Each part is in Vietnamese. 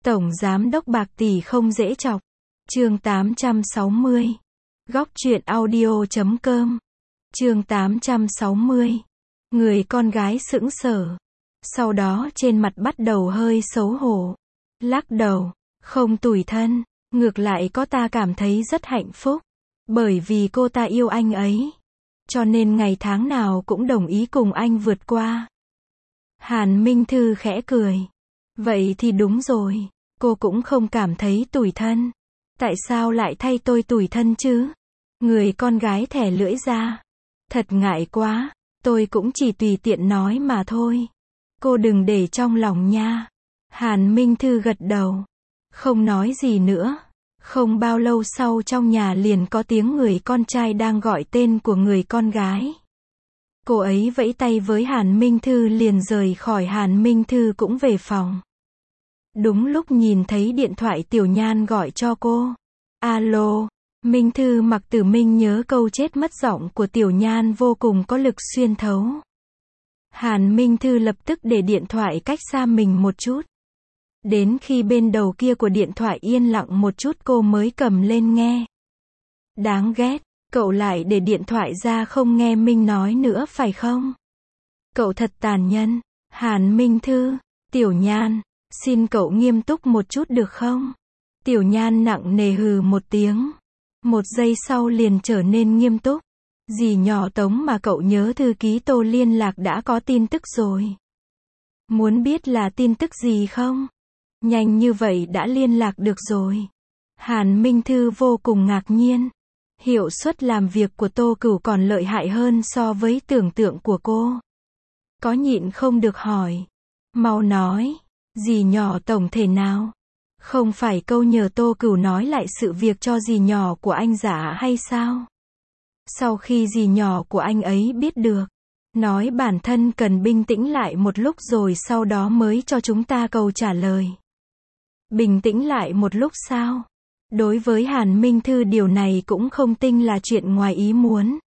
Tổng giám đốc bạc tỷ không dễ chọc. Chương 860. Góc truyện audio.com. Chương 860. Người con gái sững sờ. Sau đó trên mặt bắt đầu hơi xấu hổ. Lắc đầu, không tủi thân, ngược lại có ta cảm thấy rất hạnh phúc. Bởi vì cô ta yêu anh ấy. Cho nên ngày tháng nào cũng đồng ý cùng anh vượt qua. Hàn Minh Thư khẽ cười. Vậy thì đúng rồi, cô cũng không cảm thấy tủi thân. Tại sao lại thay tôi tủi thân chứ? Người con gái thẻ lưỡi ra. Thật ngại quá, tôi cũng chỉ tùy tiện nói mà thôi. Cô đừng để trong lòng nha. Hàn Minh Thư gật đầu. Không nói gì nữa. Không bao lâu sau trong nhà liền có tiếng người con trai đang gọi tên của người con gái. Cô ấy vẫy tay với Hàn Minh Thư liền rời khỏi. Hàn Minh Thư cũng về phòng. Đúng lúc nhìn thấy điện thoại Tiểu Nhan gọi cho cô. Alo, Minh Thư. Mặc Tử Minh nhớ câu chết mất giọng của Tiểu Nhan vô cùng có lực xuyên thấu. Hàn Minh Thư lập tức để điện thoại cách xa mình một chút. Đến khi bên đầu kia của điện thoại yên lặng một chút cô mới cầm lên nghe. Đáng ghét, cậu lại để điện thoại ra không nghe Minh nói nữa phải không? Cậu thật tàn nhẫn. Hàn Minh Thư, Tiểu Nhan, xin cậu nghiêm túc một chút được không? Tiểu Nhan nặng nề hừ một tiếng. Một giây sau liền trở nên nghiêm túc. Dì nhỏ Tống mà cậu nhớ thư ký Tô liên lạc đã có tin tức rồi. Muốn biết là tin tức gì không? Nhanh như vậy đã liên lạc được rồi. Hàn Minh Thư vô cùng ngạc nhiên. Hiệu suất làm việc của Tô Cửu còn lợi hại hơn so với tưởng tượng của cô. Có nhịn không được hỏi. Mau nói, dì nhỏ tổng thể nào? Không phải câu nhờ Tô Cửu nói lại sự việc cho dì nhỏ của anh giả hay sao? Sau khi dì nhỏ của anh ấy biết được, nói bản thân cần bình tĩnh lại một lúc rồi sau đó mới cho chúng ta câu trả lời. Bình tĩnh lại một lúc sao? Đối với Hàn Minh Thư điều này cũng không tinh là chuyện ngoài ý muốn.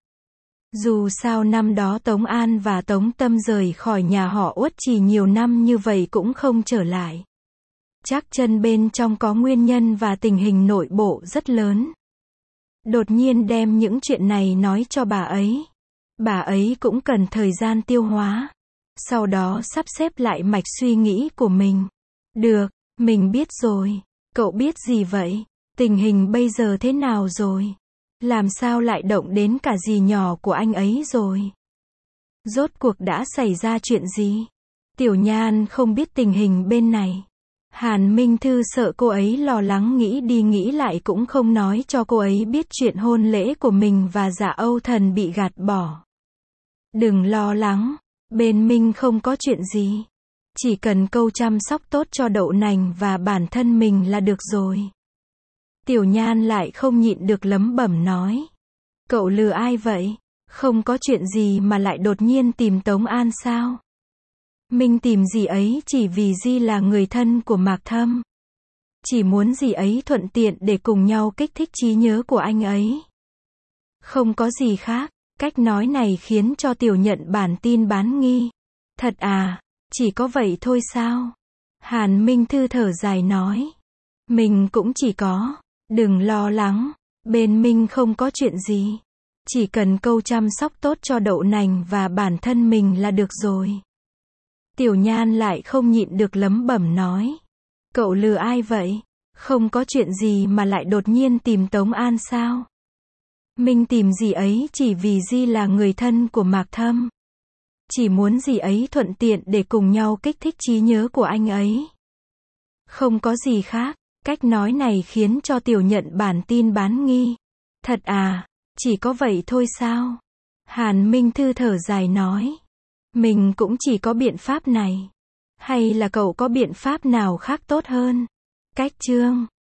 Dù sao năm đó Tống An và Tống Tâm rời khỏi nhà họ Uất chỉ nhiều năm như vậy cũng không trở lại. Chắc chân bên trong có nguyên nhân và tình hình nội bộ rất lớn. Đột nhiên đem những chuyện này nói cho bà ấy. Bà ấy cũng cần thời gian tiêu hóa. Sau đó sắp xếp lại mạch suy nghĩ của mình. Được, mình biết rồi. Cậu biết gì vậy? Tình hình bây giờ thế nào rồi? Làm sao lại động đến cả dì nhỏ của anh ấy rồi? Rốt cuộc đã xảy ra chuyện gì? Tiểu Nhan không biết tình hình bên này. Hàn Minh Thư sợ cô ấy lo lắng nghĩ đi nghĩ lại cũng không nói cho cô ấy biết chuyện hôn lễ của mình và Dạ Âu Thần bị gạt bỏ. Đừng lo lắng, bên Minh không có chuyện gì. Chỉ cần câu chăm sóc tốt cho đậu nành và bản thân mình là được rồi. Tiểu Nhan lại không nhịn được lẩm bẩm nói. Cậu lừa ai vậy? Không có chuyện gì mà lại đột nhiên tìm Tống An sao? Minh tìm dì ấy chỉ vì dì là người thân của Mạc Thâm. Chỉ muốn dì ấy thuận tiện để cùng nhau kích thích trí nhớ của anh ấy. Không có gì khác, cách nói này khiến cho Tiểu Nhận bản tin bán nghi. Thật à, chỉ có vậy thôi sao? Hàn Minh Thư thở dài nói. Mình cũng chỉ có, đừng lo lắng, bên Minh không có chuyện gì. Chỉ cần câu chăm sóc tốt cho đậu nành và bản thân mình là được rồi. Tiểu Nhan lại không nhịn được lẩm bẩm nói. Cậu lừa ai vậy? Không có chuyện gì mà lại đột nhiên tìm Tống An sao? Minh tìm dì ấy chỉ vì dì là người thân của Mạc Thâm. Chỉ muốn dì ấy thuận tiện để cùng nhau kích thích trí nhớ của anh ấy. Không có gì khác, cách nói này khiến cho Tiểu Nhận bản tin bán nghi. Thật à, chỉ có vậy thôi sao? Hàn Minh Thư thở dài nói. Mình cũng chỉ có biện pháp này. Hay là cậu có biện pháp nào khác tốt hơn? Cách chương